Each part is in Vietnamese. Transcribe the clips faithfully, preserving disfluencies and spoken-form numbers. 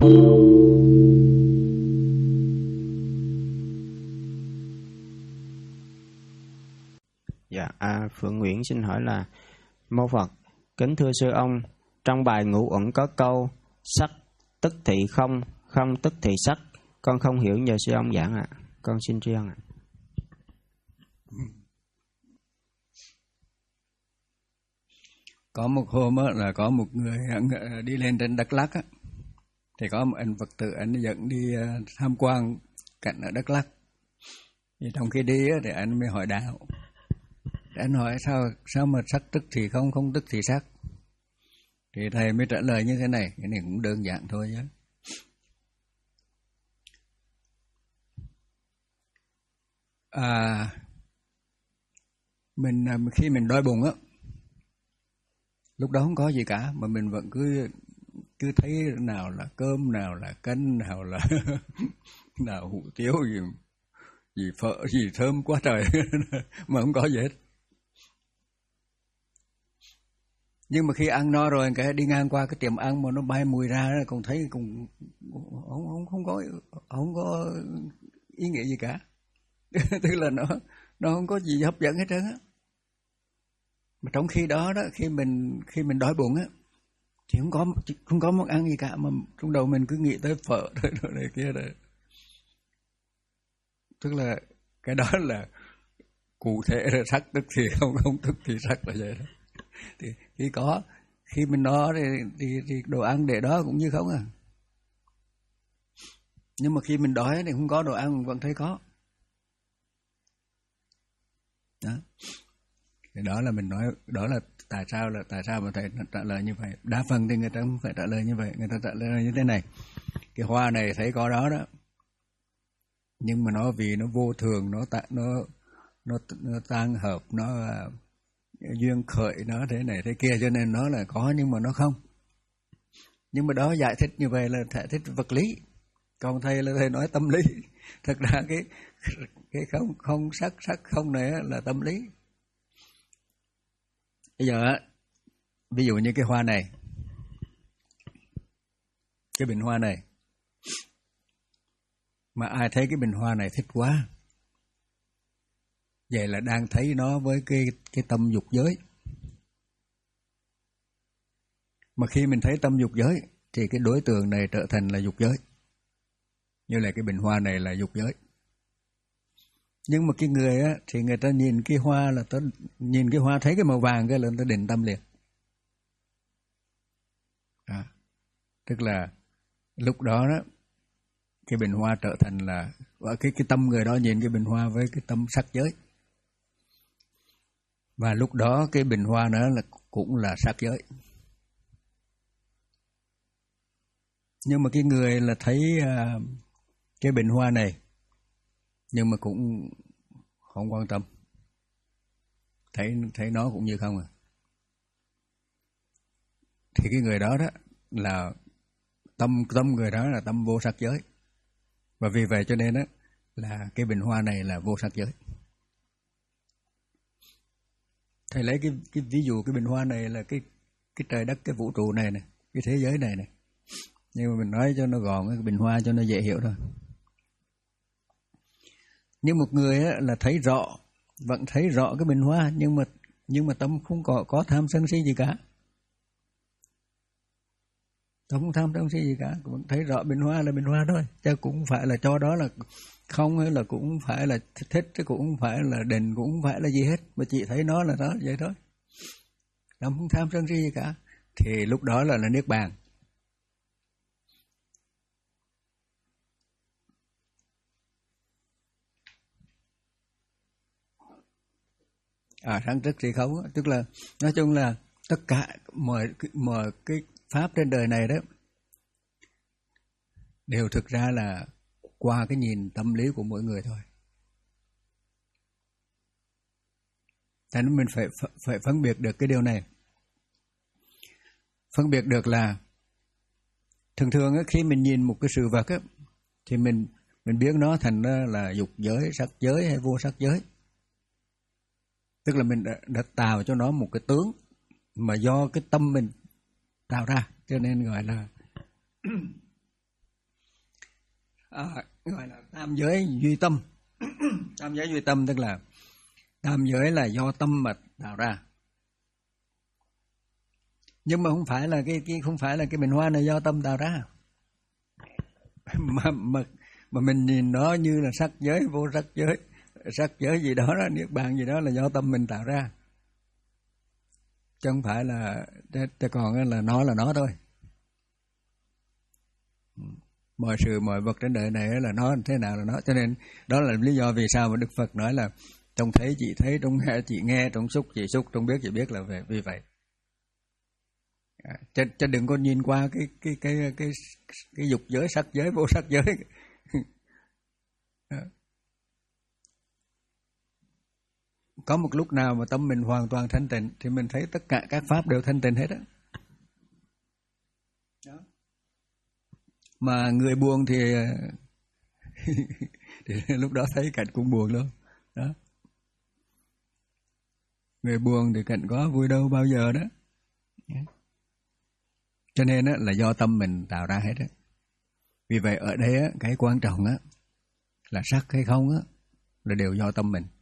Dạ, à, Phượng Nguyễn xin hỏi là mô Phật, kính thưa sư ông, trong bài Ngũ Uẩn có câu sắc tức thị không, không tức thị sắc, con không hiểu, nhờ sư ông giảng ạ. À. Con xin tri ân ạ. À. Có một hôm á, là có một người đi lên trên Đắk Lắk á, thì có một anh Phật tử anh dẫn đi tham quan cảnh ở Đắk Lắk. Thì trong khi đi á, thì anh mới hỏi đạo. Anh hỏi sao sao mà sắc tức thì không, không tức thì sắc. Thì thầy mới trả lời như thế này, cái này cũng đơn giản thôi nhé. À, mình khi mình đói bụng á, lúc đó không có gì cả mà mình vẫn cứ cứ thấy nào là cơm, nào là canh, nào là nào hủ tiếu gì gì phở gì thơm quá trời mà không có gì hết. Nhưng mà khi ăn no rồi, cái đi ngang qua cái tiệm ăn mà nó bay mùi ra, còn thấy cũng không không không có không có ý nghĩa gì cả. Tức là nó nó không có gì hấp dẫn hết trơn á. Mà trong khi đó đó, khi mình khi mình đói bụng á, thì không có không có món ăn gì cả, mà trong đầu mình cứ nghĩ tới phở rồi này kia rồi. Tức là cái đó là cụ thể là sắc tức thì không, không tức thì sắc là vậy đó. Thì khi có khi mình no thì, thì, thì đồ ăn để đó cũng như không à. Nhưng mà khi mình đói thì không có đồ ăn vẫn thấy có. Đó. Thì đó là mình nói, đó là tại sao là tại sao mà thầy trả lời như vậy. Đa phần thì người ta không phải trả lời như vậy, người ta trả lời như thế này: cái hoa này thấy có đó đó, nhưng mà nó vì nó vô thường, nó tạ, nó nó nó tan hợp, nó uh, duyên khởi, nó thế này thế kia, cho nên nó là có nhưng mà nó không. Nhưng mà đó giải thích như vậy là giải thích vật lý, còn thầy là thầy nói tâm lý. Thật ra cái cái không không sắc sắc không này là tâm lý. Bây giờ ví dụ như cái hoa này, cái bình hoa này, mà ai thấy cái bình hoa này thích quá, vậy là đang thấy nó với cái cái tâm dục giới. Mà khi mình thấy tâm dục giới thì cái đối tượng này trở thành là dục giới. Như là cái bình hoa này là dục giới. Nhưng mà cái người á, thì người ta nhìn cái hoa là ta nhìn cái hoa thấy cái màu vàng cái là người ta định tâm liền. À, tức là lúc đó đó cái bình hoa trở thành là cái cái tâm người đó nhìn cái bình hoa với cái tâm sắc giới. Và lúc đó cái bình hoa nữa là cũng là sắc giới. Nhưng mà cái người là thấy uh, cái bình hoa này nhưng mà cũng không quan tâm, thấy thấy nó cũng như không à, thì cái người đó đó là tâm tâm người đó là tâm vô sắc giới. Và vì vậy cho nên đó là cái bình hoa này là vô sắc giới. Thầy lấy cái cái ví dụ cái bình hoa này là cái cái trời đất, cái vũ trụ này này, cái thế giới này này. Nhưng mà mình nói cho nó gọn, cái bình hoa cho nó dễ hiểu thôi. Nhưng một người á, là thấy rõ, vẫn thấy rõ cái bình hoa, nhưng mà nhưng mà tâm không có có tham sân si gì cả. Tâm không tham sân si gì cả, vẫn thấy rõ bình hoa là bình hoa thôi. Chứ cũng phải là cho đó là không, hay là cũng phải là thích, chứ cũng phải là định, cũng phải là gì hết, mà chỉ thấy nó là đó vậy thôi. Tâm không tham sân si gì cả, thì lúc đó là là niết bàn. À, sáng tức thì không, tức là nói chung là tất cả mọi mọi cái pháp trên đời này đó đều thực ra là qua cái nhìn tâm lý của mỗi người thôi. Thế nên mình phải phải phân biệt được cái điều này. Phân biệt được là thường thường á, khi mình nhìn một cái sự vật á, thì mình mình biết nó thành là dục giới, sắc giới hay vô sắc giới. Tức là mình đã, đã tạo cho nó một cái tướng mà do cái tâm mình tạo ra, cho nên gọi là à, gọi là tam giới duy tâm. Tam giới duy tâm tức là tam giới là do tâm mà tạo ra, nhưng mà không phải là cái cái không phải là cái bình hoa này do tâm tạo ra, mà mà mà mình nhìn nó như là sắc giới, vô sắc giới, sắc giới gì đó, đó niết bàn gì đó là do tâm mình tạo ra, chứ không phải là chứ còn là nó là nó thôi. Mọi sự mọi vật trên đời này là nó thế nào là nó, cho nên đó là lý do vì sao mà Đức Phật nói là trong thấy chị thấy, trong nghe chị nghe, trong xúc chị xúc, trong biết chị biết là về vì vậy. À, chứ, chứ đừng có nhìn qua cái cái cái cái cái, cái dục giới, sắc giới, vô sắc giới. Có một lúc nào mà tâm mình hoàn toàn thanh tịnh thì mình thấy tất cả các pháp đều thanh tịnh hết á. Đó. Mà người buồn thì, thì lúc đó thấy cảnh cũng buồn luôn. Đó. Người buồn thì cảnh có vui đâu bao giờ đó. Cho nên á, là do tâm mình tạo ra hết á. Vì vậy ở đây á, cái quan trọng á, là sắc hay không á, là đều do tâm mình.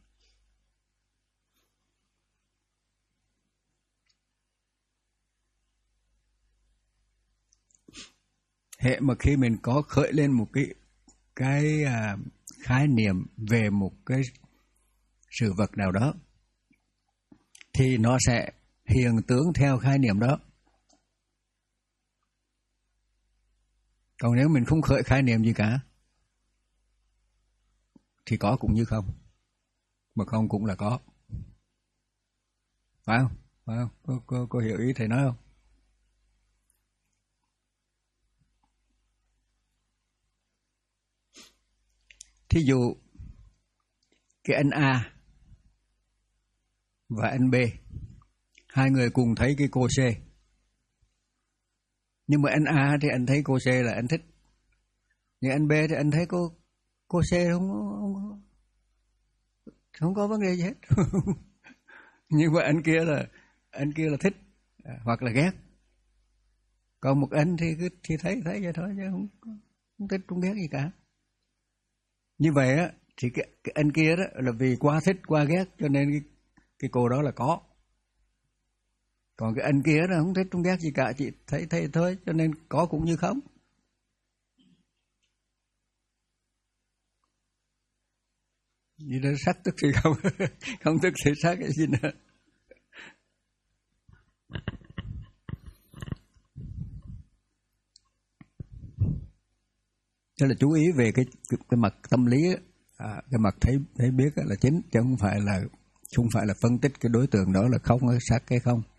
Hệ mà khi mình có khởi lên một cái cái à, khái niệm về một cái sự vật nào đó thì nó sẽ hiện tướng theo khái niệm đó. Còn nếu mình không khởi khái niệm gì cả thì có cũng như không, mà không cũng là có. Phải không? Phải không? Có, có, có hiểu ý thầy nói không? Thí dụ cái anh A và anh B, hai người cùng thấy cái cô C, nhưng mà anh A thì anh thấy cô C là anh thích, nhưng anh B thì anh thấy cô cô C không không, không có vấn đề gì hết. Nhưng mà anh kia là anh kia là thích hoặc là ghét, còn một anh thì cứ thì thấy thấy vậy thôi chứ không, không thích không ghét gì cả. Như vậy á thì cái, cái anh kia đó là vì quá thích quá ghét cho nên cái, cái cô đó là có. Còn cái anh kia đó không thích không ghét gì cả, chỉ thấy thấy thôi cho nên có cũng như không. Gì đó sắc tức thì không, không tức thì sắc cái gì nữa. Thế là chú ý về cái cái, cái mặt tâm lý á, à, cái mặt thấy thấy biết là chính, chứ không phải là không phải là phân tích cái đối tượng đó là không hay sắc hay không.